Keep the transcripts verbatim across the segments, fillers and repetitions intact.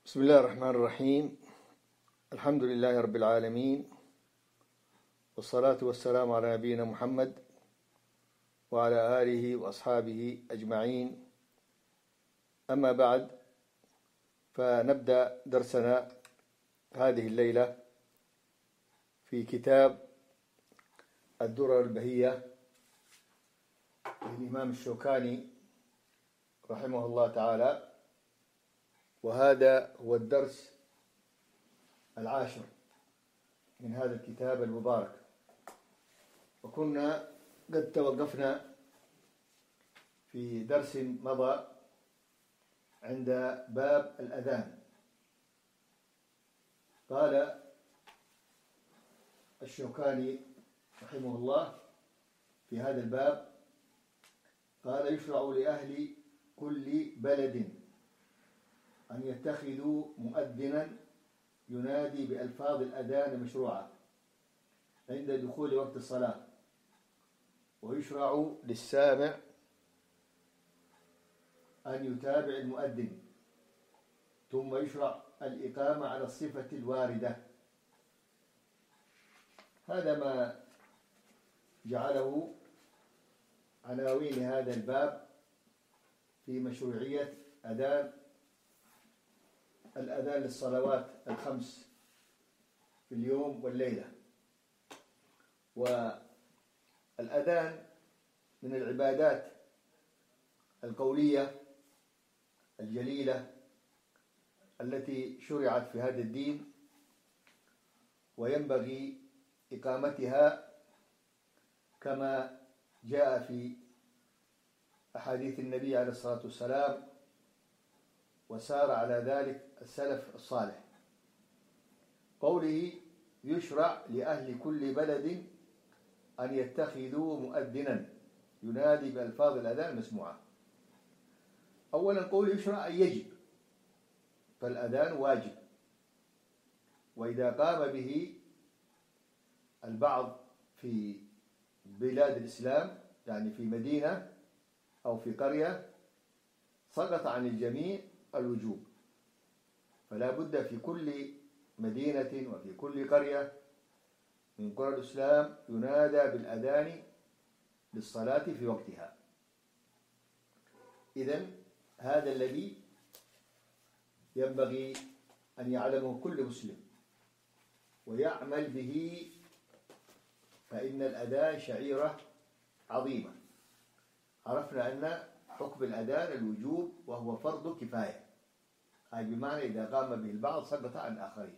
بسم الله الرحمن الرحيم. الحمد لله رب العالمين، والصلاة والسلام على نبينا محمد وعلى آله وأصحابه أجمعين. أما بعد، فنبدأ درسنا هذه الليلة في كتاب الدرر البهية للإمام الشوكاني رحمه الله تعالى، وهذا هو الدرس العاشر من هذا الكتاب المبارك. وكنا قد توقفنا في درس مضى عند باب الأذان. قال الشوكاني رحمه الله في هذا الباب، قال: يشرع لأهل كل بلد أن يتخذوا مؤذنا ينادي بألفاظ الأذان مشروعة عند دخول وقت الصلاة، ويشرع للسامع أن يتابع المؤذن، ثم يشرع الإقامة على الصفة الواردة. هذا ما جعله عناوين هذا الباب في مشروعية أذان الأذان للصلوات الخمس في اليوم والليلة. والأذان من العبادات القولية الجليلة التي شرعت في هذا الدين، وينبغي إقامتها كما جاء في أحاديث النبي عليه الصلاة والسلام، وسار على ذلك السلف الصالح. قوله: يشرع لأهل كل بلد أن يتخذوا مؤذنا ينادي بألفاظ الأذان مسموعة. أولا، قول يشرع أي يجب، فالأذان واجب، وإذا قام به البعض في بلاد الإسلام، يعني في مدينة أو في قرية، سقط عن الجميع الوجوب. فلا بد في كل مدينة وفي كل قرية من قرى الإسلام ينادى بالأذان للصلاة في وقتها. إذن هذا الذي ينبغي أن يعلمه كل مسلم ويعمل به، فإن الأذان شعيرة عظيمة. عرفنا أن حكم الأذان الوجوب، وهو فرض كفاية، أي بمعنى إذا قام به البعض سقط عن الآخرين.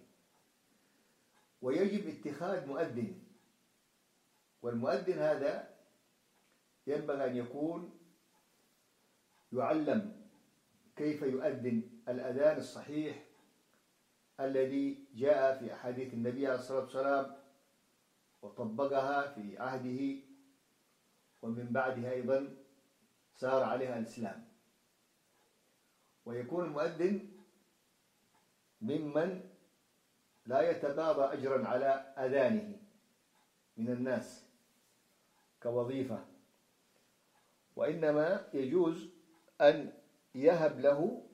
ويجب اتخاذ مؤذن، والمؤذن هذا ينبغي أن يكون يعلم كيف يؤذن الأذان الصحيح الذي جاء في أحاديث النبي عليه الصلاة والسلام وطبقها في عهده، ومن بعدها أيضا سار عليها الإسلام. ويكون المؤذن ممن لا يتقاضى أجرا على أذانه من الناس كوظيفة، وإنما يجوز أن يهب له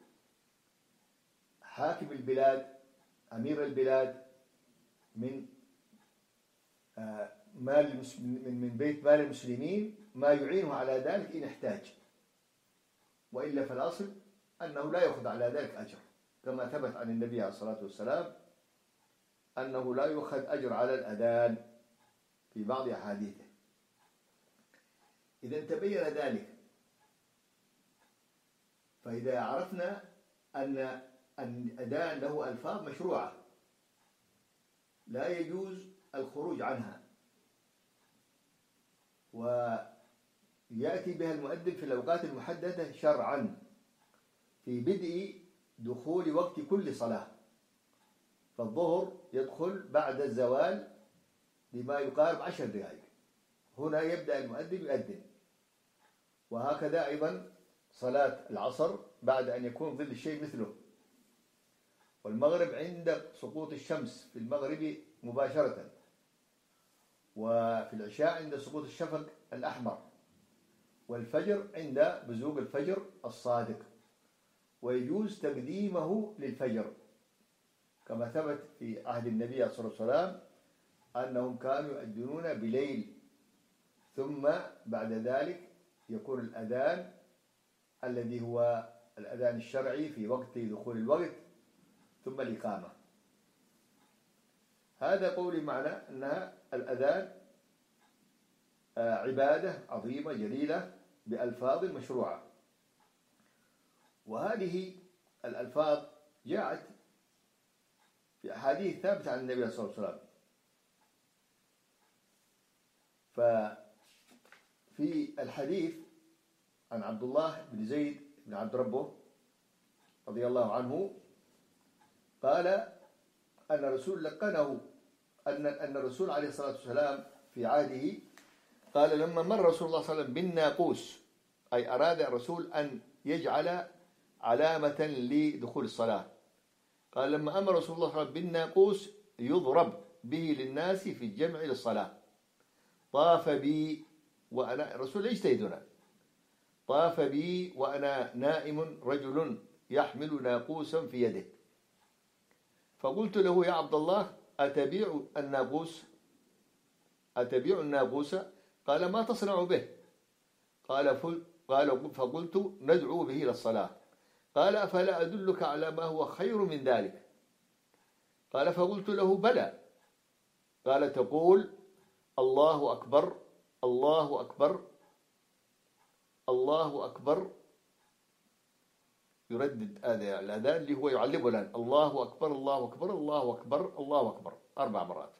حاكم البلاد، أمير البلاد، من مال من بيت مال المسلمين ما يعينه على ذلك إن احتاج، وإلا فالأصل أنه لا يأخذ على ذلك أجر، كما ثبت عن النبي عليه الصلاة والسلام أنه لا يأخذ أجر على الأذان في بعض أحاديثه. إذا تبين ذلك، فإذا عرفنا أن الأذان له ألفاظ مشروعة لا يجوز الخروج عنها، ويأتي بها المؤذن في الأوقات المحددة شرعا في بدء دخول وقت كل صلاة. فالظهر يدخل بعد الزوال بما يقارب عشر دقائق، هنا يبدأ المؤذن يؤذن. وهكذا أيضا صلاة العصر بعد أن يكون ظل الشيء مثله، والمغرب عند سقوط الشمس في المغرب مباشرة، وفي العشاء عند سقوط الشفق الأحمر، والفجر عند بزوغ الفجر الصادق. ويجوز تقديمه للفجر كما ثبت في عهد النبي صلى الله عليه وسلم أنهم كانوا يؤذنون بليل، ثم بعد ذلك يكون الأذان الذي هو الأذان الشرعي في وقت دخول الوقت، ثم الإقامة. هذا قولي معنى أن الأذان عبادة عظيمة جليلة بألفاظ مشروعة، وهذه الألفاظ جاءت في أحاديث ثابتة عن النبي صلى الله عليه وسلم. ففي الحديث عن عبد الله بن زيد بن عبد ربه رضي الله عنه قال أن الرسول لقنه أن أن الرسول عليه الصلاة والسلام في عهده قال لما مر رسول الله صلى الله عليه وسلم بالناقوس، أي أراد الرسول أن يجعل علامة لدخول الصلاة، قال لما أمر رسول الله صلى الله عليه وسلم بالناقوس يضرب به للناس في الجمع للصلاة، طاف بي وأنا الرسول يجتهدنا، طاف بي وأنا نائم رجل يحمل ناقوسا في يده، فقلت له يا عبد الله أتبيع الناقوس أتبيع الناقوس؟ قال ما تصنع به؟ قال قال فقلت ندعو به إلى الصلاة. قال أفلا أدلك على ما هو خير من ذلك؟ قال فقلت له بلى. قال تقول الله أكبر الله أكبر الله أكبر، يردد هذا الأذان اللي هو يعلمه الآن، الله أكبر الله أكبر الله أكبر الله أكبر أربع مرات،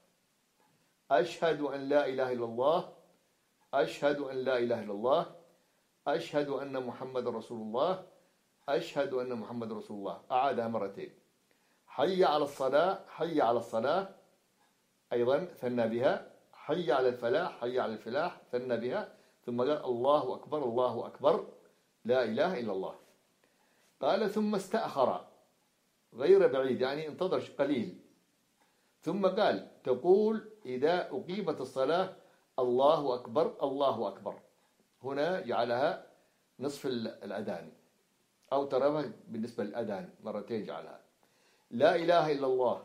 أشهد أن لا إله إلا الله أشهد أن لا إله إلا الله أشهد أن محمد رسول الله أشهد أن محمد رسول الله، أعادها مرتين، حي على الصلاة حي على الصلاة أيضا ثنى بها، حي على الفلاح حي على الفلاح ثنى بها، ثم قال الله أكبر الله أكبر لا إله إلا الله. قال ثم استأخر غير بعيد، يعني انتظر قليل، ثم قال تقول إذا أقيمت الصلاة الله أكبر الله أكبر، هنا جعلها نصف الأذان أو ترى بالنسبة للأذان مرتين جعلها، لا إله إلا الله.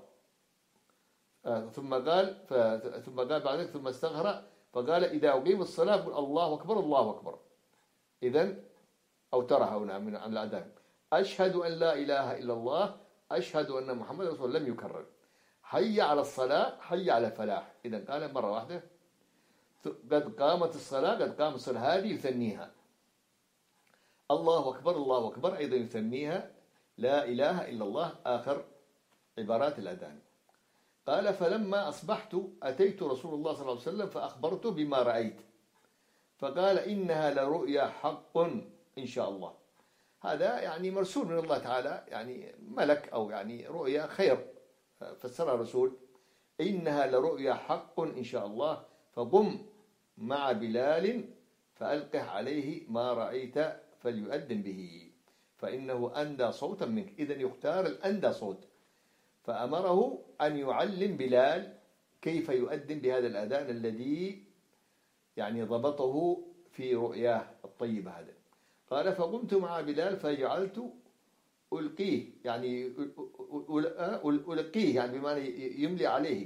آه ثم قال ثم قال بعد ذلك ثم استغفر فقال إذا أقيم الصلاة قل الله أكبر الله أكبر، إذن أو ترى هنا من عن الأذان أشهد أن لا إله إلا الله أشهد أن محمد رسول الله، لم يكرر، حي على الصلاة حي على الفلاح، إذن قال مرة واحدة قد قامت الصلاة قد قامت الصلاة، هذه يثنيها الله أكبر الله أكبر، أيضا يثنيها لا إله إلا الله آخر عبارات الأذان. قال فلما أصبحت أتيت رسول الله صلى الله عليه وسلم فأخبرته بما رأيت، فقال إنها لرؤيا حق إن شاء الله. هذا يعني مرسول من الله تعالى، يعني ملك أو يعني رؤيا خير، فسرها الرسول إنها لرؤيا حق إن شاء الله، فقم مع بلال فألقه عليه ما رأيت فليؤذن به فإنه أندى صوتا منك، إذن يختار الأندى صوت، فأمره أن يعلم بلال كيف يؤذن بهذا الأذان الذي يعني ضبطه في رؤياه الطيبة هذا. قال فقمت مع بلال فجعلت ألقيه، يعني ألقيه يعني بمعنى يملي عليه،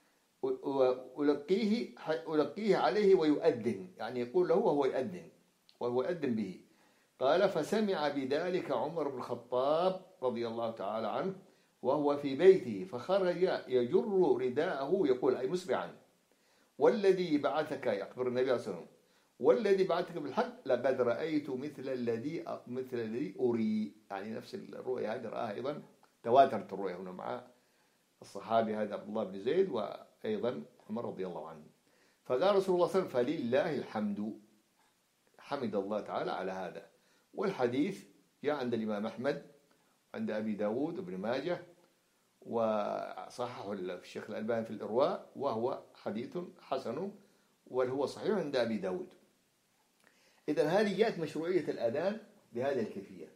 ألقيه ألقيه عليه ويؤذن، يعني يقول له وهو يؤذن وهو يؤذن به. قال فسمع بذلك عمر بن الخطاب رضي الله تعالى عنه وهو في بيته، فخرج يجر رداءه يقول أي مسرعا والذي بعثك، يخبر النبي صلى الله عليه وسلم والذي بعثك بالحق لقد رأيت مثل الذي مثل الذي أري، يعني نفس الرؤيا هذه رآها أيضا، تواترت الرؤيا هنا مع الصحابي هذا عبد الله بن زيد وأيضا عمر رضي الله عنه. فقال رسول الله صلى الله عليه وسلم فلله الحمد، حمد الله تعالى على هذا. والحديث جاء عند الإمام أحمد عند أبي داود وابن ماجه، وصححه الشيخ الألباني في الإرواء، وهو حديث حسن وهو صحيح عند أبي داود. إذن هذه جاءت مشروعية الأذان بهذه الكيفية.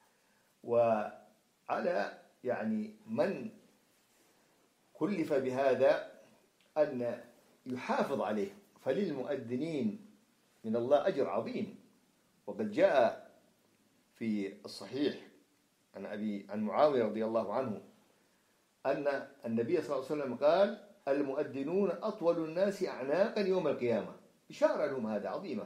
وعلى يعني من كلف بهذا أن يحافظ عليه، فللمؤذنين من الله أجر عظيم. وقد جاء في الصحيح عن أبي عن معاوية رضي الله عنه أن النبي صلى الله عليه وسلم قال المؤذنون أطول الناس أعناقا يوم القيامة، إشارة لهم هذا عظيمة.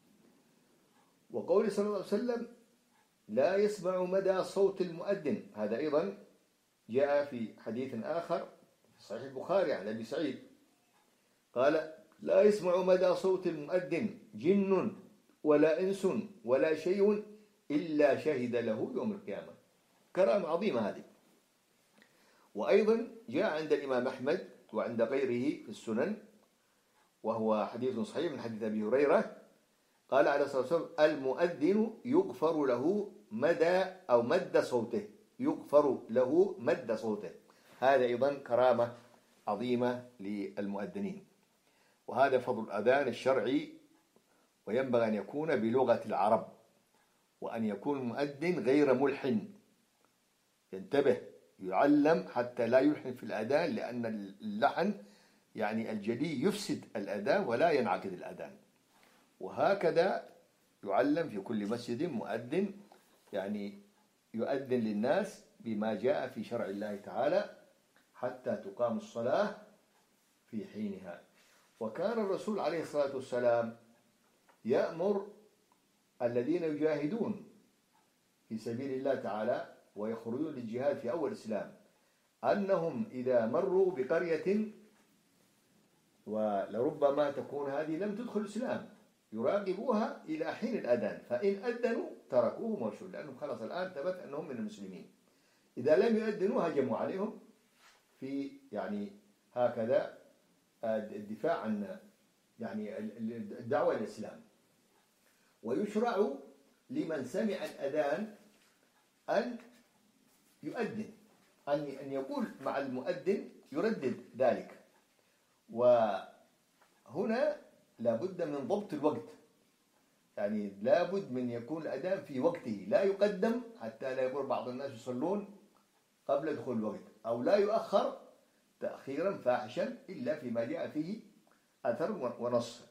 وقول صلى الله عليه وسلم لا يسمع مدى صوت المؤذن، هذا أيضا جاء في حديث آخر في صحيح البخاري عن أبي سعيد قال لا يسمع مدى صوت المؤذن جن ولا إنس ولا شيء إلا شهد له يوم القيامة. كرامة عظيمة هذه. وأيضا جاء عند الإمام أحمد وعند غيره في السنن وهو حديث صحيح من حديث أبي هريرة قال عليه الصلاة والسلام المؤذن يغفر له مدى أو مد صوته، يغفر له مد صوته. هذا أيضا كرامة عظيمة للمؤذنين. وهذا فضل الأذان الشرعي، وينبغي أن يكون بلغة العرب، وأن يكون المؤذن غير ملحن، ينتبه يعلم حتى لا يلحن في الأذان، لأن اللحن يعني الجلي يفسد الأذان ولا ينعقد الأذان. وهكذا يعلم في كل مسجد مؤذن يعني يؤذن للناس بما جاء في شرع الله تعالى حتى تقام الصلاة في حينها. وكان الرسول عليه الصلاة والسلام يأمر الذين يجاهدون في سبيل الله تعالى ويخرجون للجهاد في أول الإسلام أنهم إذا مروا بقرية ولربما تكون هذه لم تدخل الإسلام يراقبوها إلى حين الأذان، فإن أذنوا تركوهم ومشوا، لأنهم خلاص الآن ثبت أنهم من المسلمين. إذا لم يؤذنوا هجموا عليهم في يعني هكذا الدفاع عن يعني الدعوة للإسلام. ويشرع لمن سمع الأذان أن يؤذن، أن أن يقول مع المؤذن يردد ذلك. وهنا لابد من ضبط الوقت، يعني لابد من يكون الأذان في وقته، لا يقدم حتى لا يقول بعض الناس يصلون قبل دخول الوقت، أو لا يؤخر تأخيرا فاحشا إلا فيما جاء فيه أثر ونص.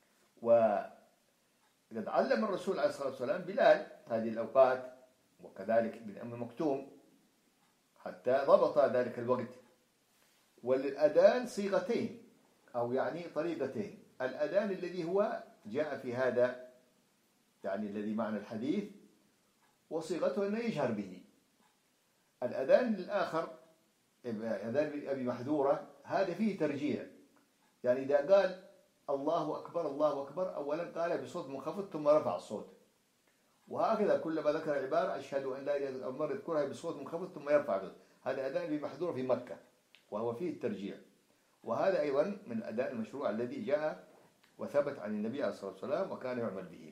وقد علم الرسول عليه الصلاة والسلام بلال هذه الأوقات، وكذلك ابن أم مكتوم حتى ضبط ذلك الوقت. وللأذان صيغتين أو يعني طريقتين: الأذان الذي هو جاء في هذا يعني الذي معنى الحديث وصيغته أنه يجهر به. الأذان الآخر أذان أبي محذورة هذا فيه ترجيع، يعني إذا قال الله أكبر الله أكبر أولا قال بصوت منخفض ثم رفع الصوت، وهكذا كلما ذكر عبارة أشهد أن لا إله إلا الله مرة يذكرها بصوت منخفض ثم يرفع الصوت. هذا أذان أبي محذورة في مكة وهو فيه الترجيع. وهذا أيضا من الأذان المشروع الذي جاء وثبت عن النبي عليه الصلاة والسلام وكان يعمل به.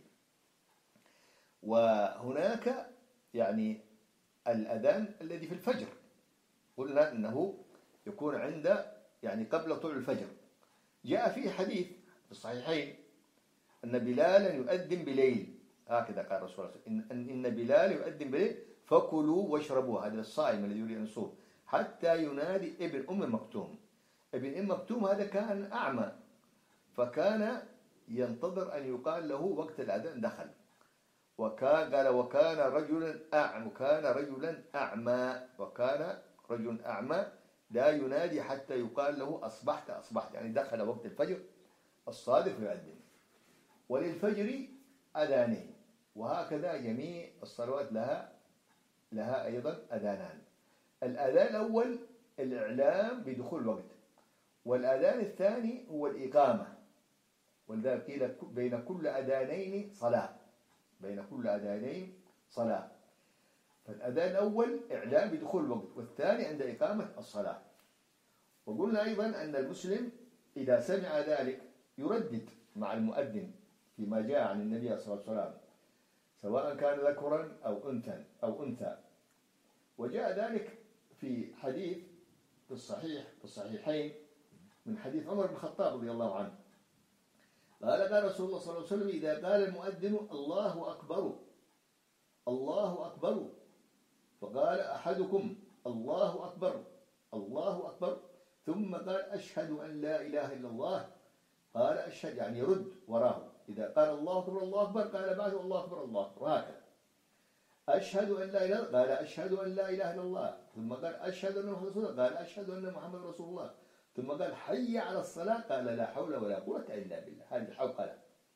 وهناك يعني الأذان الذي في الفجر، قلنا أنه يكون عند يعني قبل طلوع الفجر. جاء فيه حديث في الصحيحين أن بلالا يؤذن بليل، هكذا قال الرسول صلى الله عليه وسلم إن, إن بلال يؤذن بليل فكلوا واشربوا، هذا الصائم الذي يريد أن يصوم، حتى ينادي ابن أم مكتوم. ابن أم مكتوم هذا كان أعمى، فكان ينتظر أن يقال له وقت الأذان دخل، وكان قال وكان رجلا أعمى كان رجلا أعمى وكان رجل أعمى لا ينادي حتى يقال له أصبحت أصبحت، يعني دخل وقت الفجر الصادق يؤذن. وللفجر أذانين، وهكذا جميع الصلوات لها لها أيضا أذانان. الأذان الأول الإعلام بدخول الوقت، والأذان الثاني هو الإقامة، ولذلك قيل بين كل أذانين صلاة، بين كل أذانين صلاة. فالأذان الأول إعلام بدخول الوقت، والثاني عند إقامة الصلاة. وقلنا أيضا أن المسلم إذا سمع ذلك يردد مع المؤذن فيما جاء عن النبي صلى الله عليه وسلم، سواء كان ذكرا أو أنثى أو أنثى. وجاء ذلك في حديث في الصحيح في الصحيحين من حديث عمر بن الخطاب رضي الله عنه قال قال رسول الله صلى الله عليه وسلم إذا قال المؤذن الله أكبر الله أكبر فقال أحدكم الله أكبر الله أكبر ثم قال أشهد أن لا إله إلا الله، قال أشهد يعني يرد وراه، إذا قال الله أكبر الله أكبر قال بعده الله أكبر الله أكبر، وهكذا. أشهد أن لا إله، قال أشهد أن لا إله إلا الله. ثم قال أشهد أن محمد رسول الله، قال أشهد أن محمد رسول الله. ثم قال حي على الصلاة، قال لا حول ولا قوة إلا بالله. هذه الحوقلة.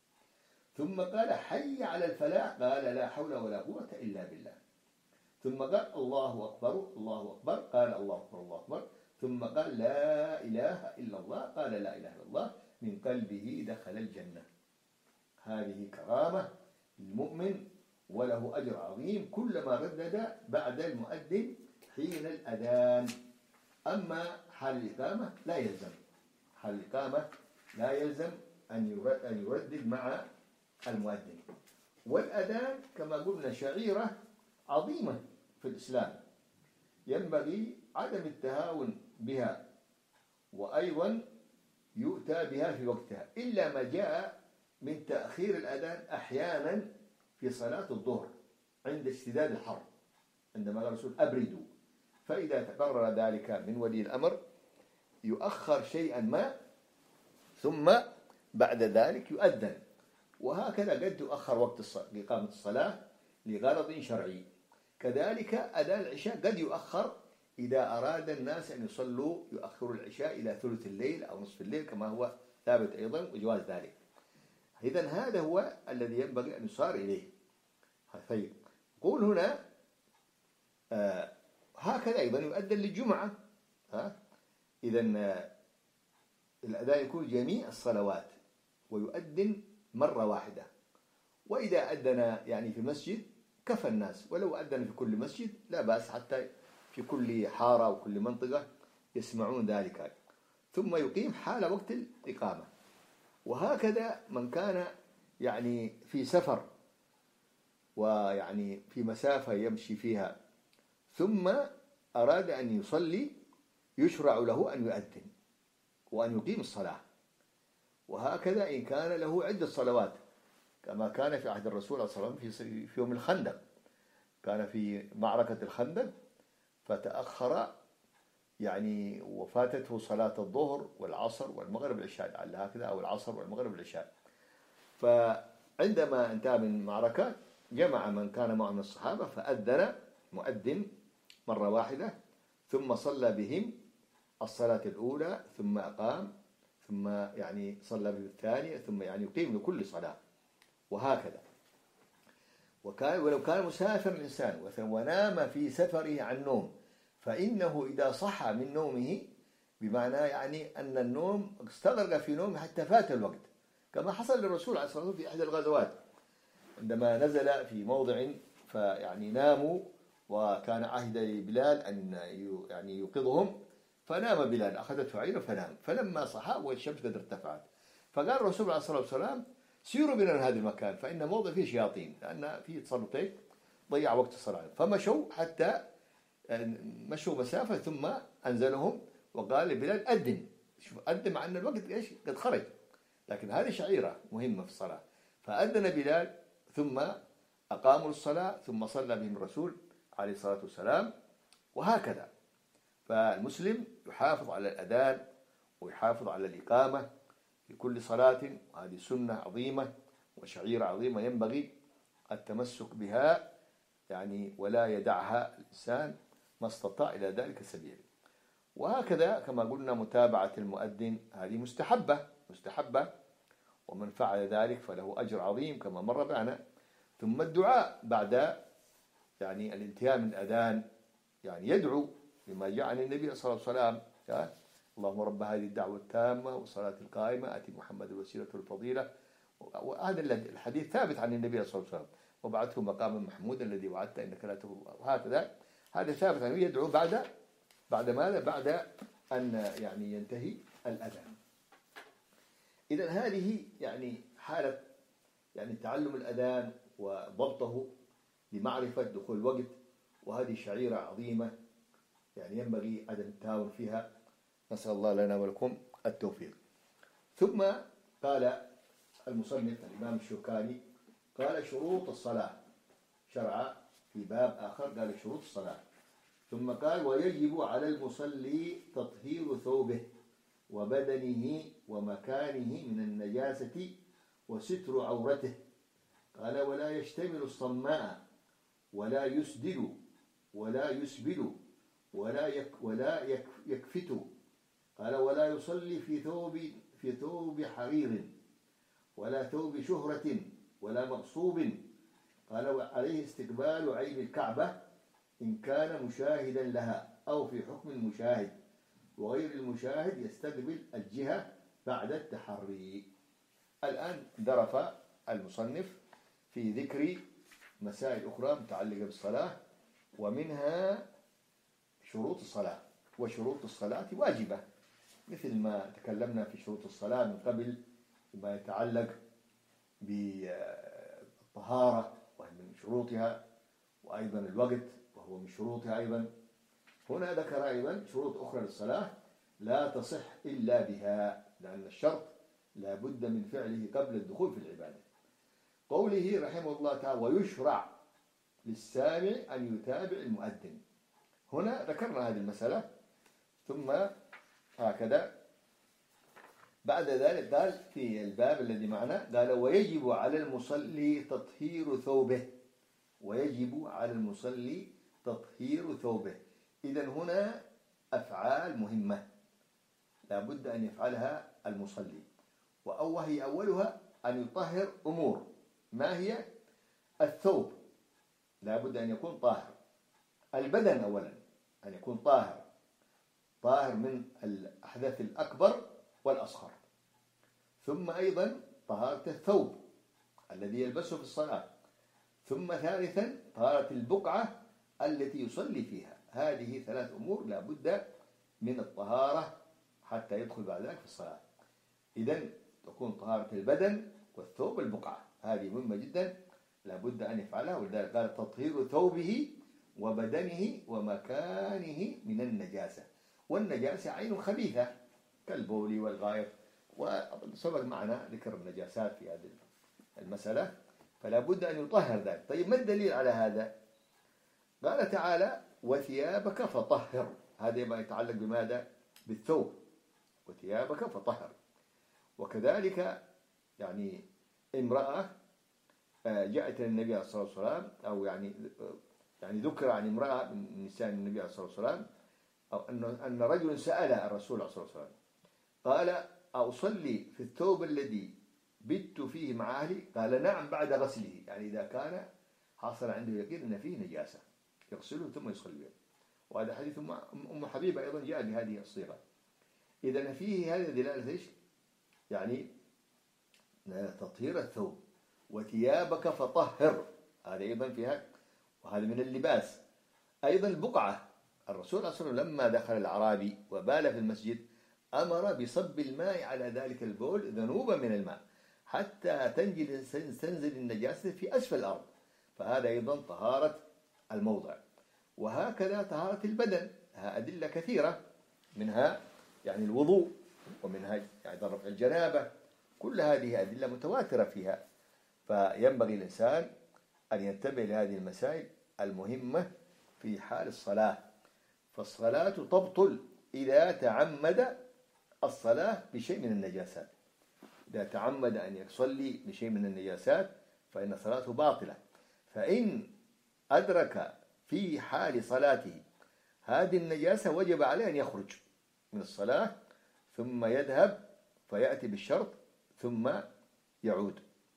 ثم قال حي على الفلاح، قال لا حول ولا قوة إلا بالله. ثم قال الله أكبر الله أكبر، قال الله أكبر الله أكبر. ثم قال لا إله إلا الله، قال لا إله إلا الله. من قلبه دخل الجنة. هذه كرامة للمؤمن وله أجر عظيم كلما ردد بعد المؤذن حين الأذان. أما حال الإقامة لا يلزم، حال الإقامة لا يلزم أن يردد مع المؤذن. والأذان كما قلنا شعيرة عظيمة في الإسلام، ينبغي عدم التهاون بها، وأيضا يؤتى بها في وقتها، إلا ما جاء من تأخير الأذان أحيانا في صلاة الظهر عند اشتداد الحر، عندما قال الرسول أبردوا، فإذا تقرر ذلك من ولي الأمر يؤخر شيئا ما ثم بعد ذلك يؤذن. وهكذا قد يؤخر وقت إقامة الصلاة لغرض شرعي. كذلك أذان العشاء قد يؤخر إذا أراد الناس أن يصلوا، يؤخروا العشاء إلى ثلث الليل أو نصف الليل كما هو ثابت أيضا وجواز ذلك. إذن هذا هو الذي ينبغي أن يصار إليه. طيب قول هنا آه هكذا أيضا يؤذن للجمعة. ها إذن آه الأذان يكون جميع الصلوات ويؤذن مرة واحدة. وإذا أذن يعني في مسجد كفى الناس، ولو أذن في كل مسجد لا بأس، حتى في كل حارة وكل منطقة يسمعون ذلك. ثم يقيم حال وقت الإقامة. وهكذا من كان يعني في سفر ويعني في مسافة يمشي فيها ثم أراد أن يصلي يشرع له أن يؤذن وأن يقيم الصلاة. وهكذا إن كان له عدة صلوات كما كان في عهد الرسول صلى الله عليه وسلم في يوم الخندق، كان في معركة الخندق فتأخر يعني وفاتته صلاة الظهر والعصر والمغرب والعشاء، على هكذا، أو العصر والمغرب والعشاء. فعندما انتهى من المعركة جمع من كان معه من الصحابة فأذن مؤذن مرة واحدة، ثم صلى بهم الصلاة الأولى، ثم أقام، ثم يعني صلى بهم الثانية، ثم يعني يقيم لكل صلاة. وهكذا. وكان ولو كان مسافر الإنسان ونام في سفره عن نوم، فإنه إذا صحى من نومه، بمعنى يعني أن النوم استغرق في نومه حتى فات الوقت، كما حصل للرسول عليه الصلاة والسلام في إحدى الغزوات عندما نزل في موضع فيعني ناموا، وكان عهد بلال أن يعني يوقظهم، فنام بلال أخذته عينه فنام، فلما صحى والشمس قد ارتفعت، فقال الرسول عليه الصلاة والسلام سيروا بنا هذا المكان فإن موضع فيه شياطين، لأن فيه تصرفين ضيع وقت الصلاة. فمشوا حتى مشوا مسافة ثم أنزلهم وقال لبلال أذن. شوف أذن مع أن الوقت إيش قد خرج، لكن هذه شعيرة مهمة في الصلاة. فأذن بلال ثم أقاموا الصلاة، ثم صلى بهم الرسول عليه الصلاة والسلام. وهكذا فالمسلم يحافظ على الأذان ويحافظ على الإقامة في كل صلاة، وهذه سنة عظيمة وشعيرة عظيمة ينبغي التمسك بها يعني، ولا يدعها الإنسان ما استطاع إلى ذلك سبيل. وهكذا كما قلنا متابعة المؤذن هذه مستحبة مستحبة ومن فعل ذلك فله أجر عظيم كما مر معنا. ثم الدعاء بعد يعني الانتهاء من الأذان، يعني يدعو بما جاء عن النبي صلى الله عليه وسلم: اللهم رب هذه الدعوة التامة والصلاة القائمة آتي محمد الوسيلة والفضيلة. وهذا الحديث ثابت عن النبي صلى الله عليه وسلم: وبعثه مقاما محمودا الذي وعدت إنك لا تخلف الله. وهكذا هذا ثابت عنه، يدعو بعد بعد ماذا؟ بعد أن يعني ينتهي الأذان. إذا هذه يعني حالة يعني تعلم الأذان وضبطه لمعرفة دخول الوقت، وهذه شعيرة عظيمة يعني ينبغي عدم التهاون فيها. نسأل الله لنا ولكم التوفيق. ثم قال المصنف الإمام الشوكاني قال شروط الصلاة، شرع في باب آخر قال شروط الصلاة، ثم قال ويجب على المصلي تطهير ثوبه وبدنه ومكانه من النجاسة وستر عورته. قال ولا يشتمل الصماء ولا يسدل ولا يسبل ولا يك ولا يك يكفت. قال ولا يصلي في ثوب في ثوب حرير ولا ثوب شهرة ولا مغصوب. قال وعليه استقبال عين الكعبة إن كان مشاهدا لها أو في حكم المشاهد، وغير المشاهد يستقبل الجهة بعد التحري. الآن درف المصنف في ذكر مسائل أخرى متعلقة بالصلاة، ومنها شروط الصلاة. وشروط الصلاة واجبة مثل ما تكلمنا في شروط الصلاة من قبل، ما يتعلق بالطهارة وهي من شروطها، وأيضا الوقت وهو من شروطها أيضا. هنا ذكر أيضا شروط أخرى للصلاة لا تصح إلا بها، لأن الشرط لا بد من فعله قبل الدخول في العبادة. قوله رحمه الله تعالى ويشرع للسامع أن يتابع المؤذن. هنا ذكرنا هذه المسألة، ثم هكذا بعد ذلك قال في الباب الذي معنا قال ويجب على المصلي تطهير ثوبه. ويجب على المصلي تطهير ثوبه. إذن هنا أفعال مهمة لا بد أن يفعلها المصلي، وهي أولها أن يطهر أمور. ما هي؟ الثوب لا بد أن يكون طاهر. البدن أولا أن يكون طاهر، طاهر من الأحداث الأكبر والأصغر. ثم أيضا طهارة الثوب الذي يلبسه في الصلاة. ثم ثالثا طهارة البقعة التي يصلي فيها. هذه ثلاث أمور لا بد من الطهارة حتى يدخل بعد ذلك في الصلاة. إذن تكون طهارة البدن والثوب والبقعة، هذه مهمة جدا لا بد أن يفعلها. ولذلك قال تطهير ثوبه وبدنه ومكانه من النجاسة. والنجاسة عين خبيثة كالبول والغائط، وسبق معنا ذكر النجاسات في هذه المسألة، فلا بد أن يطهر ذلك. طيب ما الدليل على هذا؟ قال تعالى وثيابك فطهر. هذا ما يتعلق بماذا؟ بالثوب. وثيابك فطهر. وكذلك يعني امرأة جاءت النبي عليه الصلاة والسلام، أو يعني يعني ذكر عن امرأة من نساء النبي عليه الصلاة والسلام، أو أن أن رجل سأل الرسول عليه الصلاة والسلام قال أصلي في الثوب الذي بت فيه مع أهلي؟ قال نعم بعد غسله، يعني إذا كان حصل عنده يقين أن فيه نجاسة يغسله ثم يصلي به. وهذا حديث أم حبيبة أيضا جاء بهذه الصيغة. إذا فيه هذا دلالة إيش؟ يعني تطهير الثوب. وثيابك فطهر، هذا أيضا فيها، وهذا من اللباس. أيضا البقعة، الرسول صلى الله عليه وسلم لما دخل الأعرابي وبال في المسجد أمر بصب الماء على ذلك البول ذنوبا من الماء حتى تنزل النجاسة في أسفل الأرض، فهذا أيضا طهارة الموضع. وهكذا طهارة البدن، لها أدلة كثيرة، منها يعني الوضوء، ومنها يعني رفع الجنابة. كل هذه أدلة متواترة فيها، فينبغي الإنسان أن ينتبه لهذه المسائل المهمة في حال الصلاة. فالصلاة تبطل إذا تعمد الصلاة بشيء من النجاسات. إذا تعمد أن يصلي بشيء من النجاسات فإن صلاته باطلة. فإن أدرك في حال صلاته هذه النجاسة وجب عليه أن يخرج من الصلاة ثم يذهب فيأتي بالشرط ثم يعود.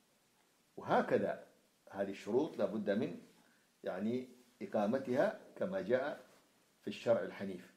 وهكذا هذه الشروط لابد من يعني إقامتها كما جاء في الشرع الحنيف.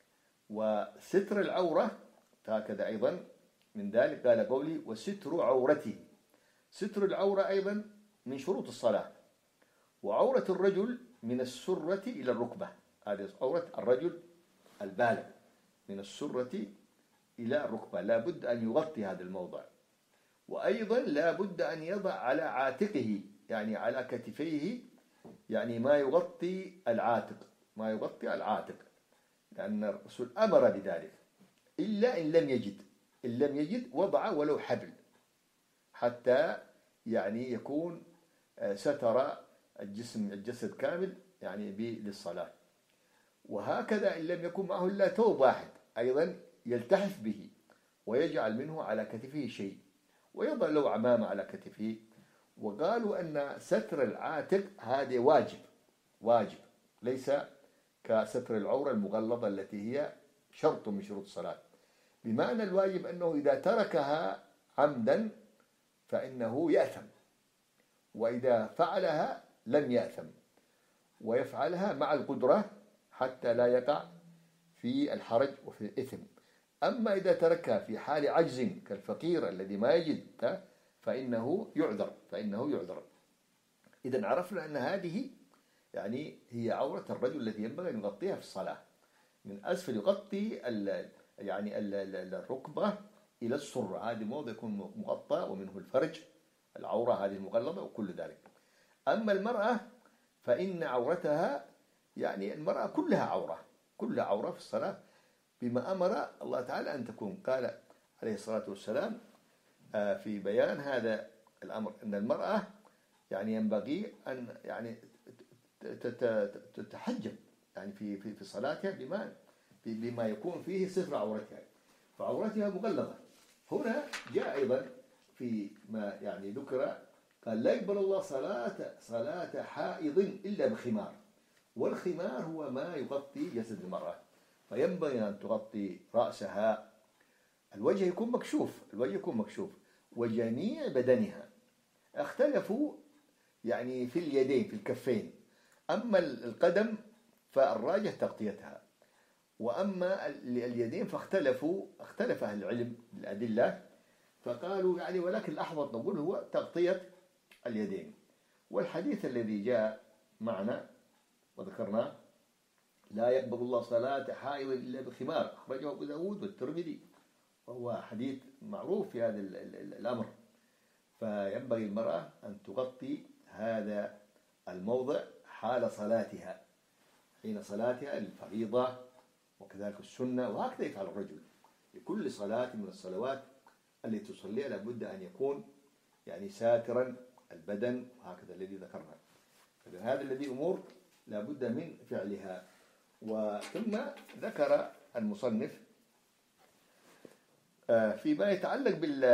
وستر العورة هكذا أيضا من ذلك، قال قولي وستر عورته. ستر العورة أيضا من شروط الصلاة. وعورة الرجل من السرة إلى الركبة، هذه عورة الرجل البالغ من السرة إلى الركبة، لا بد أن يغطي هذا الموضع. وأيضا لا بد أن يضع على عاتقه، يعني على كتفيه، يعني ما يغطي العاتق، ما يغطي العاتق، لأن الرسول أمر بذلك. إلا إن لم يجد، إن لم يجد وضع ولو حبل حتى يعني يكون ستر الجسم الجسد كامل يعني للصلاة. وهكذا إن لم يكن معه إلا ثوب واحد أيضا يلتحف به ويجعل منه على كتفه شيء، ويضع له عمامة على كتفه. وقالوا أن ستر العاتق هذا واجب، واجب، ليس كستر العورة المغلظة التي هي شرط من شروط الصلاة. بمعنى الواجب أنه إذا تركها عمدا فإنه يأثم، وإذا فعلها لم يأثم، ويفعلها مع القدرة حتى لا يقع في الحرج وفي الإثم. أما إذا تركها في حال عجز كالفقير الذي ما يجد فإنه يعذر فإنه يعذر. إذن عرفنا أن هذه يعني هي عورة الرجل التي ينبغي أن يغطيها في الصلاة. من أسفل يغطي ال يعني ال الركبة إلى السرة، هذه موضع يكون مغطى ومنه الفرج، العورة هذه المغلظة وكل ذلك. أما المرأة فإن عورتها يعني المرأة كلها عورة، كلها عورة في الصلاة، بما أمر الله تعالى أن تكون. قال عليه الصلاة والسلام في بيان هذا الأمر أن المرأة يعني ينبغي أن يعني تتحجب يعني في في في صلاتها بما بما يكون فيه ستر عورتها، فعورتها مغلظة. هنا جاء أيضا في ما يعني ذكر، قال لا يقبل الله صلاة صلاة حائض إلا بخمار، والخمار هو ما يغطي جسد المرأة، فينبغي أن تغطي رأسها، الوجه يكون مكشوف، الوجه يكون مكشوف وجميع بدنها. اختلفوا يعني في اليدين في الكفين، أما القدم فالراجح تغطيتها، وأما اليدين فاختلفوا اختلف أهل العلم بالأدلة، فقالوا يعني ولكن الأحوط نقول هو تغطية اليدين. والحديث الذي جاء معنا وذكرناه لا يقبل الله صلاة حائض إلا بخمار، أخرجه أبو داود والترمذي، وهو حديث معروف في هذا الأمر. فينبغي المرأة أن تغطي هذا الموضع حال صلاتها، حين صلاتها الفريضة وكذلك السنة، وهكذا يفعل الرجل لكل صلاة من الصلوات التي تصليها لابد أن يكون يعني ساترا البدن، وهكذا الذي ذكرنا. فهذا الذي أمور لابد من فعلها. وثم ذكر المصنف فيما يتعلق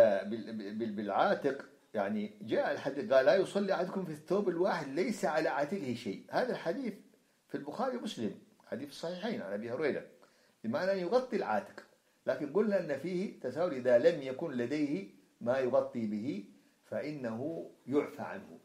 بالعاتق، يعني جاء الحديث قال لا يصلي أحدكم في الثوب الواحد ليس على عاتقه شيء. هذا الحديث في البخاري ومسلم، حديث الصحيحين عن أبي هريرة، بمعنى أن يغطي العاتق، لكن قلنا أن فيه تساؤل، إذا لم يكن لديه ما يغطي به فإنه يعفى عنه،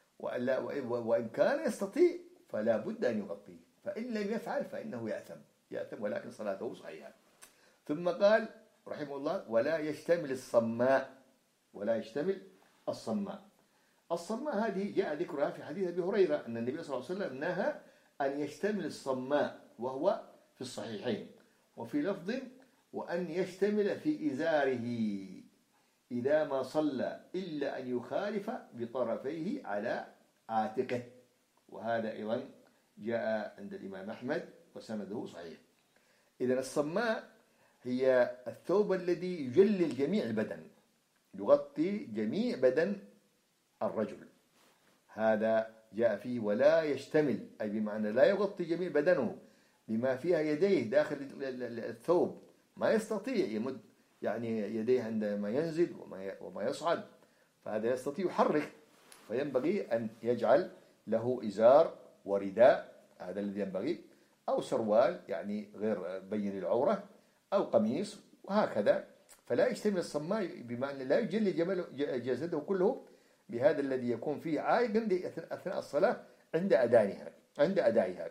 وإن كان يستطيع فلا بد أن يغطيه، فإن لم يفعل فإنه يأثم يأثم ولكن صلاته صحيحة. ثم قال رحمه الله ولا يشتمل الصماء، ولا يشتمل الصماء. الصماء هذه جاء ذكرها في حديث أبي هريرة أن النبي صلى الله عليه وسلم نهى أن يشتمل الصماء، وهو في الصحيحين، وفي لفظ وأن يشتمل في إزاره إذا ما صلى إلا أن يخالف بطرفيه على عاتقه، وهذا أيضا جاء عند الإمام أحمد وسنده صحيح. إذن الصماء هي الثوب الذي يجلل جميع البدن، يغطي جميع بدن الرجل، هذا جاء فيه ولا يشتمل، أي بمعنى لا يغطي جميع بدنه بما فيها يديه داخل الثوب، ما يستطيع يمد يعني يديه عندما ينزل وما يصعد، فهذا يستطيع يحرك، فينبغي أن يجعل له إزار ورداء، هذا الذي ينبغي، أو سروال يعني غير بين العورة، أو قميص، وهكذا. فلا يشتمل الصماء بمعنى لا يجلي جسده كله بهذا الذي يكون فيه عائق أثناء الصلاة عند أدائها عند أدائها.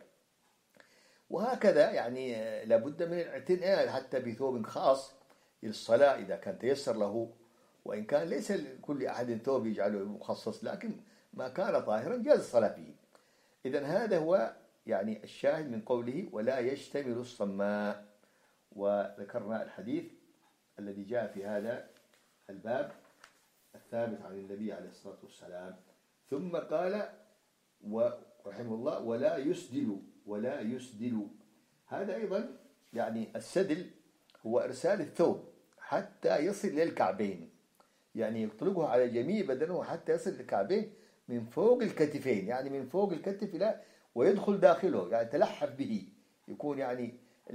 وهكذا يعني لابد من الاعتناء حتى بثوب خاص للصلاة إذا كان تيسر له، وإن كان ليس لكل أحد ثوب يجعله مخصص، لكن ما كان طاهرا جاز الصلاة فيه. إذن هذا هو يعني الشاهد من قوله ولا يشتمل الصماء. وذكرنا الحديث الذي جاء في هذا الباب الثابت عن النبي عليه الصلاة والسلام. ثم قال ورحمه الله ولا يسدل ولا يسدل، هذا أيضا يعني السدل هو إرسال الثوب حتى يصل للكعبين، يعني يطلقه على جميع بدنه حتى يصل للكعبين من فوق الكتفين، يعني من فوق الكتف لا ويدخل داخله، يعني تلحف به، يكون يعني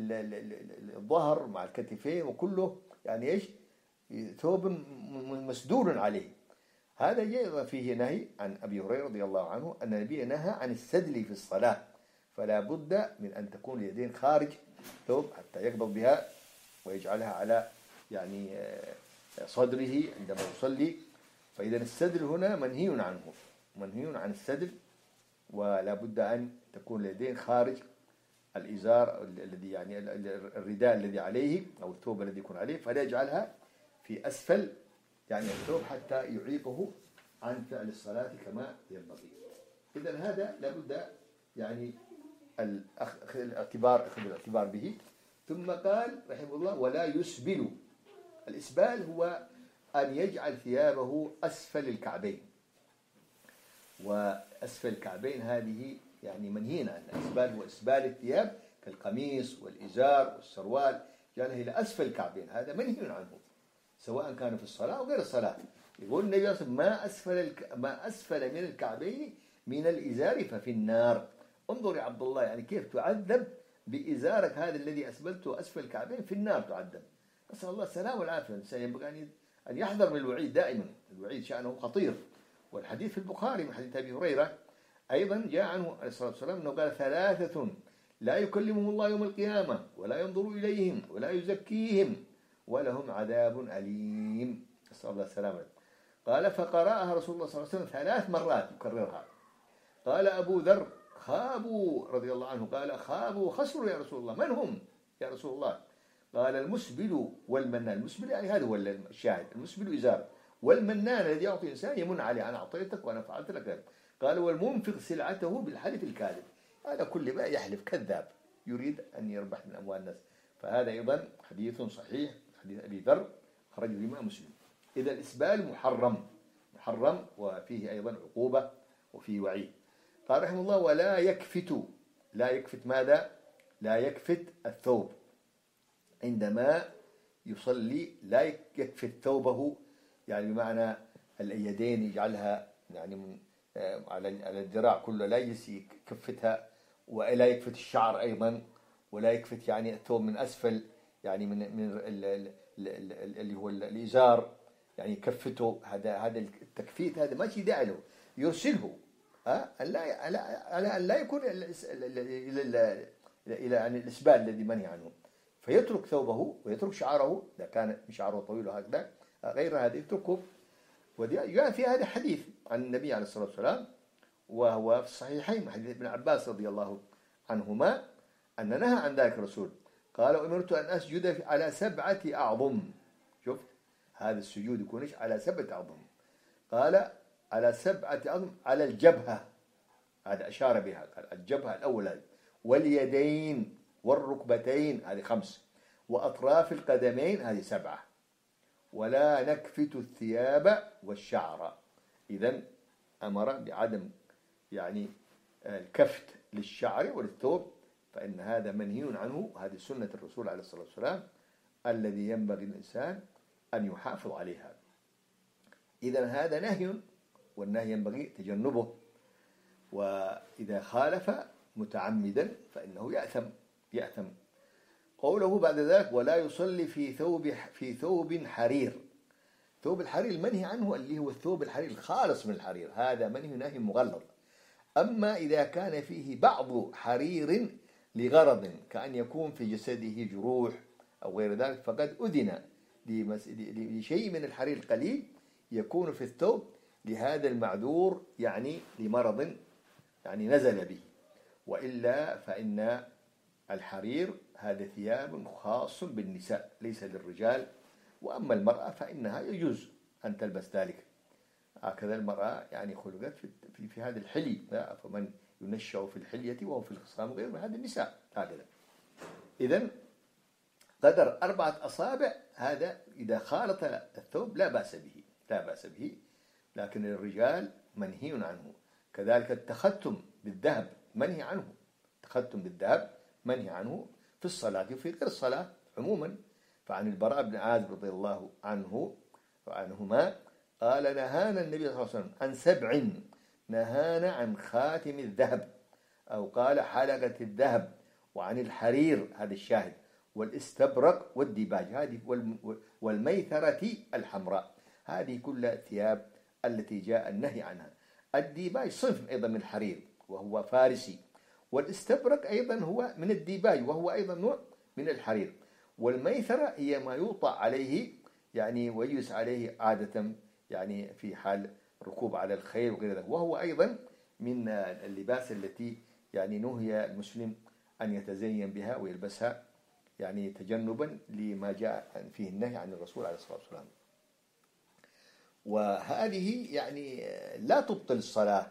الظهر مع الكتفين وكله يعني إيش ثوب مسدول عليه. هذا جاء فيه نهي عن أبي هريرة رضي الله عنه أن النبي نهى عن السدل في الصلاة، فلا بد من أن تكون اليدين خارج الثوب حتى يقبض بها ويجعلها على يعني صدره عندما يصلي. فإذا السدل هنا منهي عنه، منهي عن السدل، ولا بد أن تكون اليدين خارج الإزار الذي يعني الرداء الذي عليه أو الثوب الذي يكون عليه، فلا يجعلها في أسفل يعني الثوب حتى يعيقه عن فعل الصلاة كما ينبغي. إذن هذا لابد يعني الاعتبار أخذ الاعتبار به. ثم قال رحمه الله ولا يسبل. الإسبال هو أن يجعل ثيابه أسفل الكعبين، وأسفل الكعبين هذه يعني منهي عنها. الإسبال هو إسبال الثياب كالقميص والإزار والسروال جعله إلى أسفل الكعبين، هذا منهي عنه سواء كان في الصلاة أو غير الصلاة. يقول النبي صلى الله عليه وسلم ما أسفل الك... ما أسفل من الكعبين من الإزار ففي النار. انظر يا عبد الله يعني كيف تعذب بإزارك هذا الذي أسبلته أسفل الكعبين، في النار تعذب. نسأل الله السلامة والعافية. الإنسان ينبغي أن يحذر من الوعيد دائما، الوعيد شأنه خطير. والحديث في البخاري من حديث أبي هريرة أيضا جاء عنه عليه الصلاة والسلام أنه قال ثلاثة لا يكلمهم الله يوم القيامة ولا ينظر إليهم ولا يزكيهم ولهم عذاب أليم. نسأل الله السلامة. قال فقرأها رسول الله صلى الله عليه وسلم ثلاث مرات يكررها. قال أبو ذر خابوا رضي الله عنه، قال خابوا خسروا يا رسول الله. من هم يا رسول الله؟ قال المسبل والمنان. المسبل يعني هذا هو الشاهد، المسبل إزار، والمنان الذي يعطي إنسان يمن عليه أنا أعطيتك وأنا فعلت لك. قال والمنفق سلعته بالحلف الكاذب. هذا كل ما يحلف كذاب يريد أن يربح من أموال الناس. فهذا أيضا حديث صحيح، حديث أبي ذر خرجه الإمام مسلم. إذا الإسبال محرم، محرم وفيه أيضا عقوبة وفيه وعيد. قال رحمه الله ولا يكفت. لا يكفت ماذا؟ لا يكفت الثوب عندما يصلي، لا يكفت ثوبه يعني بمعنى اليدين يجعلها يعني من على الذراع كله، لا يكفتها، ولا يكفت الشعر أيضا، ولا يكفت يعني الثوب من أسفل يعني من من اللي هو الإزار يعني يكفته. هذا هذا التكفيت هذا ما شيء داعي له، يرسله ها لا على أن لا يكون إلى إلى يعني الإسبال الذي منهي عنه، فيترك ثوبه ويترك شعره إذا كان شعره طويل هكذا، غير هذا يتركه. وجاء في هذا حديث عن النبي عليه الصلاة والسلام وهو في الصحيحين حديث ابن عباس رضي الله عنهما أن نهى عن ذلك الرسول. قال أمرت أن أسجد على سبعة أعظم. شفت هذا السجود يكون على سبعة أعظم. قال على سبعة أعظم على الجبهة، هذا أشار بها، قال الجبهة الأولى، واليدين والركبتين هذه خمس، وأطراف القدمين هذه سبعة، ولا نكفت الثياب والشعر. إذن أمر بعدم يعني الكفت للشعر وللثوب، فإن هذا منهي عنه. هذه سنة الرسول عليه الصلاة والسلام الذي ينبغي الإنسان أن يحافظ عليها. إذن هذا نهي، والنهي ينبغي تجنبه، وإذا خالف متعمدا فإنه يأثم يأثم. قوله بعد ذلك ولا يصلي في ثوب في ثوب حرير. ثوب الحرير المنهي عنه اللي هو الثوب الحرير الخالص من الحرير، هذا منهي نهي مغلظ. أما إذا كان فيه بعض حرير لغرض كأن يكون في جسده جروح أو غير ذلك فقد أذن لشيء من الحرير القليل يكون في الثوب لهذا المعذور يعني لمرض يعني نزل به. وإلا فإن الحرير هذا ثياب خاص بالنساء ليس للرجال، وأما المرأة فإنها يجوز أن تلبس ذلك. هكذا المرأة يعني خلقت في, في, في هذا الحلي، فمن ينشأ في الحلية وهو في الخصام غير من هذا النساء هكذا. إذن قدر أربعة أصابع هذا إذا خالط الثوب لا بأس به، لا بأس به، لكن الرجال منهي عنه. كذلك التختم بالذهب منهي عنه، التختم بالذهب منهي عنه في الصلاة وفي غير الصلاة عموما. فعن البراء بن عازب رضي الله عنه وعنهما قال نهانا النبي صلى الله عليه وسلم عن سبع، نهانا عن خاتم الذهب، أو قال حلقة الذهب، وعن الحرير هذا الشاهد، والاستبرق والديباج هذه، والميثرة الحمراء، هذه كلها ثياب التي جاء النهي عنها. الديباج صنف أيضا من الحرير وهو فارسي، والاستبرق أيضا هو من الديباج وهو أيضا نوع من الحرير. والميثرة هي ما يوطأ عليه يعني ويجلس عليه عادة يعني في حال ركوب على الخيل وغير ذلك، وهو أيضا من اللباس التي يعني نهي المسلم أن يتزين بها ويلبسها يعني تجنبا لما جاء فيه النهي عن الرسول عليه الصلاة والسلام. وهذه يعني لا تبطل الصلاة،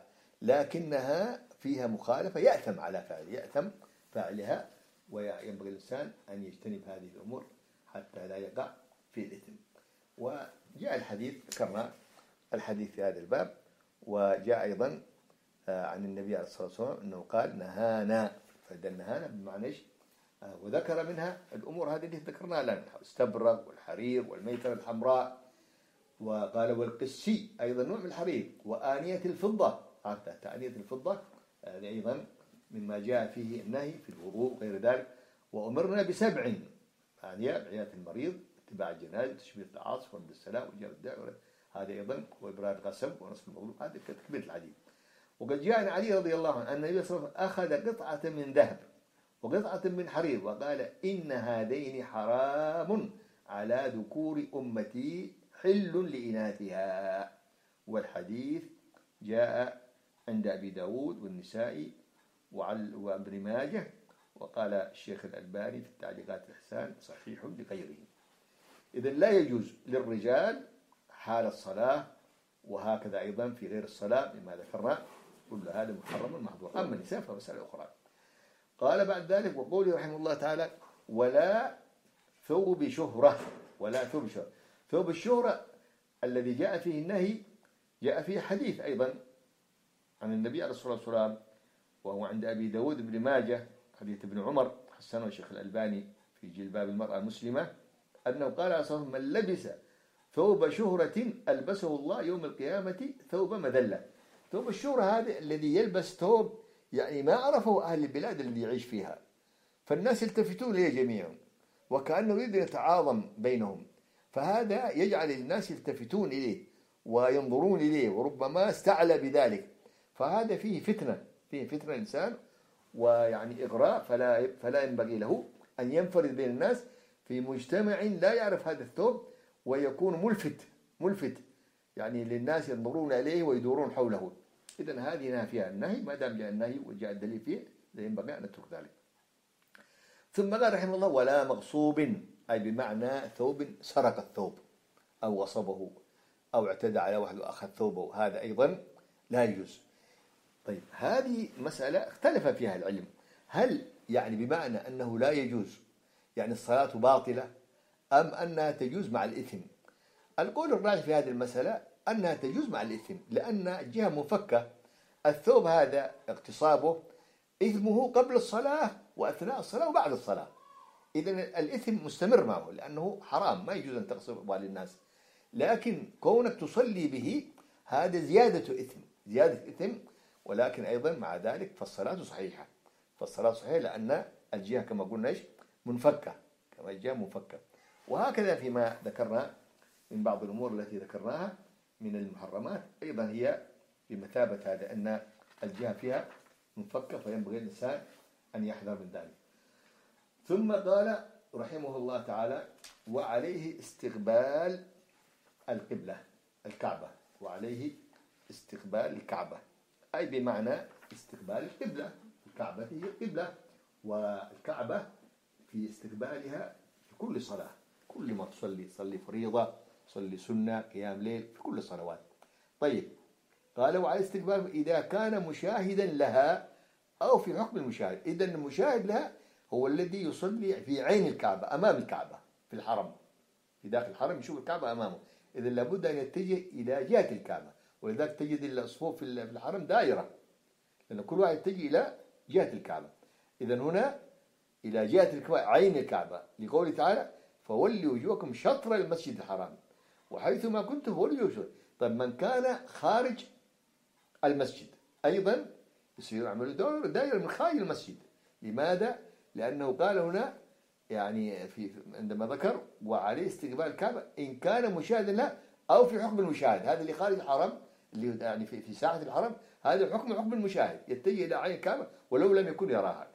لكنها فيها مخالفة يأثم على فعل يأثم فاعلها، وينبغي الإنسان أن يجتنب هذه الأمور حتى لا يقع في الإثم. وجاء الحديث ذكرنا الحديث في هذا الباب، وجاء أيضا عن النبي عليه الصلاة والسلام أنه قال نهانا، فدل نهانا بمعنى إيش؟ وذكر منها الأمور هذه اللي ذكرناها الآن، الاستبرق والحرير والميتة الحمراء، وقال والقسي أيضا نوع من الحرير، وآنية الفضة، عرفت آنية الفضة هذا أيضا مما جاء فيه النهي في الوضوء وغير ذلك. وأمرنا بسبع آنية عيادة المريض، اتباع الجنائز، تشميت العاصف ورد السلام وإجابة الدعوة، هذا أيضا وإبرار الغسل ونصب المظلوم، هذا تكملة الحديث. وقد جاء عن علي رضي الله عنه أن النبي صلى الله عليه وسلم أخذ قطعة من ذهب وقطعة من حرير وقال إن هذين حرام على ذكور أمتي حل لإناثها. والحديث جاء عند أبي داود والنسائي وابن ماجه، وقال الشيخ الألباني في التعليقات الإحسان صحيح لغيره. إذن لا يجوز للرجال حال الصلاة، وهكذا أيضا في غير الصلاة مما ذكرنا، كل هذا محرم محظور. أما النساء فمسألة أخرى. قال بعد ذلك وقوله رحمه الله تعالى ولا ثوب شهرة، ولا ثوب شهرة. ثوب الشهرة الذي جاء فيه النهي جاء فيه حديث أيضا عن النبي عليه الصلاة والسلام، وهو عند أبي داود بن ماجه، حديث ابن عمر حسنه الشيخ الألباني في جلباب المرأة المسلمة، أنه قال عليه الصلاة والسلام من لبس ثوب شهرة ألبسه الله يوم القيامة ثوب مذلة. ثوب الشهرة هذا الذي يلبس ثوب يعني ما عرفه أهل البلاد اللي يعيش فيها، فالناس يلتفتون إليه جميعا وكأنه يريد يتعاظم بينهم، فهذا يجعل الناس يلتفتون إليه وينظرون إليه، وربما استعلى بذلك، فهذا فيه فتنة، فيه فتنة الإنسان ويعني إغراء، فلا فلا ينبغي له أن ينفرد بين الناس في مجتمع لا يعرف هذا الثوب ويكون ملفت ملفت يعني للناس ينظرون إليه ويدورون حوله. إذن هذه نهى فيها النهي، ما دام جاء النهي وجاء الدليل فيه ينبغي أن نترك ذلك. ثم قال رحمه الله ولا مغصوب، أي بمعنى ثوب سرق الثوب أو غصبه أو اعتدى على واحد وأخذ ثوبه، هذا أيضا لا يجوز. طيب هذه مسألة اختلف فيها العلم، هل يعني بمعنى أنه لا يجوز يعني الصلاة باطلة، أم أنها تجوز مع الإثم؟ القول الراجح في هذه المسألة أنها تجوز مع الإثم، لأن الجهة مفكة، الثوب هذا اغتصابه إثمه قبل الصلاة وأثناء الصلاة وبعد الصلاة، إذن الإثم مستمر معه لأنه حرام، ما يجوز أن تغصب أموال الناس. لكن كونك تصلي به هذا زيادة إثم، زيادة إثم، ولكن أيضا مع ذلك فالصلاة صحيحة، فالصلاة صحيحة لأن الجهة كما قلنا إيش منفكة، كما الجهة منفكة. وهكذا فيما ذكرنا من بعض الأمور التي ذكرناها من المحرمات أيضا هي بمثابة هذا، أن الجهة فيها منفكة، فينبغي الإنسان أن يحذر من ذلك. ثم قال رحمه الله تعالى وعليه استقبال القبلة الكعبة، وعليه استقبال الكعبة أي بمعنى استقبال القبلة، الكعبة هي القبلة، والكعبة في استقبالها في كل صلاة، كل ما تصلي، تصلي فريضة، تصلي سنة، قيام ليل، في كل الصلوات. طيب قال وعلى استقبال إذا كان مشاهدا لها أو في حكم المشاهد. إذن المشاهد لها هو الذي يصلي في عين الكعبة، أمام الكعبة في الحرم، في داخل الحرم يشوف الكعبة أمامه، إذن لابد أن يتجه إلى جهة الكعبة، ولذلك تجد الصفوف في الحرم دائرة، لأن كل واحد يتجه إلى جهة الكعبة. إذن هنا إلى جهة الكعبة عين الكعبة، لقوله تعالى فولوا وجوهكم شطر المسجد الحرام وحيثما كنتم فولوا وجوهكم. طيب من كان خارج المسجد أيضا يصير يعمل دائرة من خارج المسجد. لماذا؟ لأنه قال هنا يعني في عندما ذكر وعليه استقبال الكعبة إن كان مشاهدا لها أو في حكم المشاهد، هذا اللي خارج الحرم، اللي يعني في في ساحة الحرم، هذا حكم حكم المشاهد، يتجه إلى عين الكعبة ولو لم يكن يراها.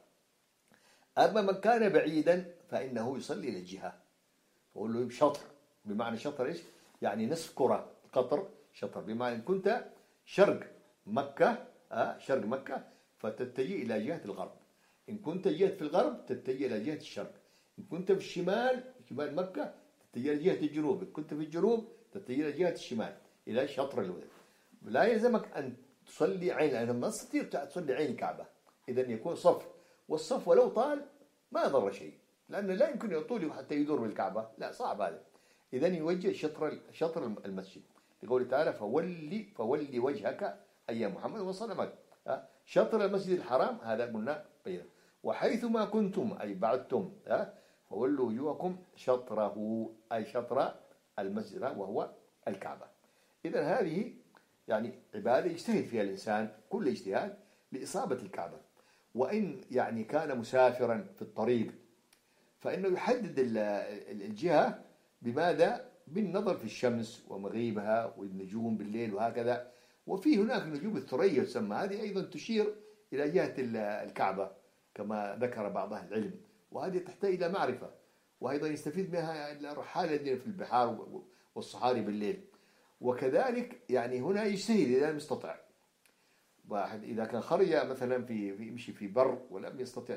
أما من كان بعيدا فإنه يصلي إلى الجهة، فقول له شطر، بمعنى شطر إيش؟ يعني نصف كرة، قطر شطر، بمعنى إن كنت شرق مكة، آه شرق مكة فتتجه إلى جهة الغرب، إن كنت جهة في الغرب تتجه إلى جهة الشرق، إن كنت في الشمال شمال مكة تتجه إلى جهة الجنوب، إن كنت في الجنوب تتجه إلى جهة الشمال إلى شطر الوجه. لا يلزمك أن تصلي عين، لأن ما تستطيع تصلي عين الكعبة، إذا يكون صف، والصف ولو طال ما ضر شيء، لأنه لا يمكن يطول حتى يدور بالكعبة، لا صعب هذا. إذا يوجه شطر شطر المسجد، لقوله تعالى فولي فولي وجهك أي محمد وصلى مكة، شطر المسجد الحرام، هذا قلنا بينه، وحيث ما كنتم أي بعدتم فولوا وجوهكم شطره أي شطر المسجد وهو الكعبة. إذا هذه يعني عبادة يجتهد فيها الإنسان كل اجتهاد لإصابة الكعبة، وإن يعني كان مسافرا في الطريق فإنه يحدد الجهة بماذا؟ بالنظر في الشمس ومغيبها والنجوم بالليل وهكذا. وفي هناك نجوم الثريا تسمى، هذه أيضا تشير إلى جهة الكعبة كما ذكر بعض أهل العلم، وهذه تحتاج إلى معرفة، وأيضا يستفيد منها الرحالة الذين في البحار والصحاري بالليل. وكذلك يعني هنا يجتهد إذا لم يستطع، واحد إذا كان خرج مثلا في في يمشي في بر ولم يستطع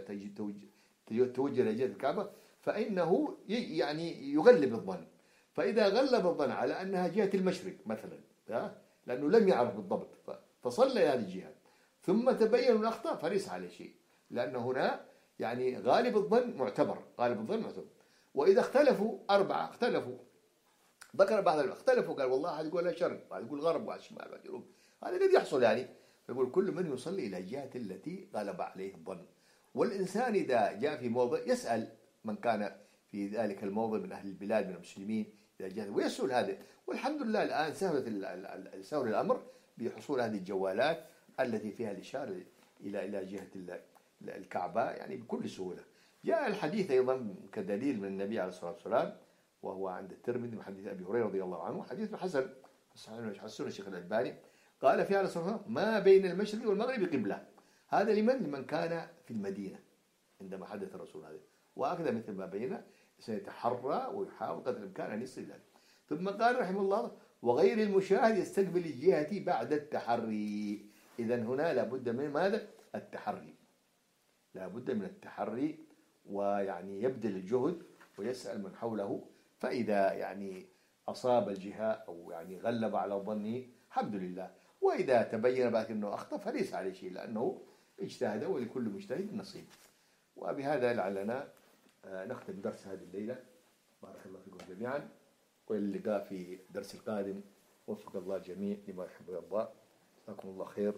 توجه إلى جهة الكعبة فإنه يعني يغلب الظن، فإذا غلب الظن على أنها جهة المشرق مثلا لأنه لم يعرف بالضبط فصلى هذه الجهة ثم تبين الأخطاء فليس عليه شيء، لأن هنا يعني غالب الظن معتبر، غالب الظن معتبر. وإذا اختلفوا أربعة اختلفوا، ذكر بعض اختلفوا، قال والله واحد يقول شرق، واحد يقول غرب، واحد شمال، واحد جنوب، هذا قد يحصل يعني. فيقول كل من يصلي إلى الجهة التي غلب عليه الظن. والإنسان إذا جاء في موضع يسأل من كان في ذلك الموضع من أهل البلاد من المسلمين إلى الجهة، ويسأل هذا. والحمد لله الآن سهلت سهل الأمر بحصول هذه الجوالات التي فيها الإشارة إلى إلى جهة الكعبة يعني بكل سهولة. جاء الحديث أيضا كدليل من النبي عليه الصلاة والسلام، وهو عند الترمذي من حديث أبي هريرة رضي الله عنه، حديث حسن حسن الشيخ الألباني، قال فيها عليه الصلاة والسلام ما بين المشرق والمغرب قبلة. هذا لمن؟ لمن كان في المدينة عندما حدث الرسول هذا، وهكذا مثل ما بينا سيتحرى ويحاول قدر الإمكان أن يصل ذلك. ثم قال رحمه الله وغير المشاهد يستقبل الجهة بعد التحري. إذا هنا لابد من ماذا؟ التحري، لابد من التحري، ويعني يبذل الجهد ويسأل من حوله، فإذا يعني أصاب الجهة أو يعني غلب على ظنه الحمد لله، وإذا تبين بعد أنه أخطأ فليس عليه شيء لأنه اجتهد ولكل مجتهد نصيب. وبهذا لعلنا نختم درس هذه الليلة. بارك الله فيكم جميعا، واللقاء في الدرس القادم. وفق الله الجميع لما يحب ويرضى. جزاكم الله خير.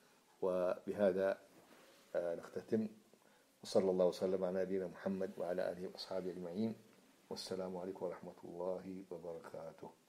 وبهذا نختتم، وصلى الله وسلم على نبينا محمد وعلى آله وأصحابه أجمعين، والسلام عليكم ورحمة الله وبركاته.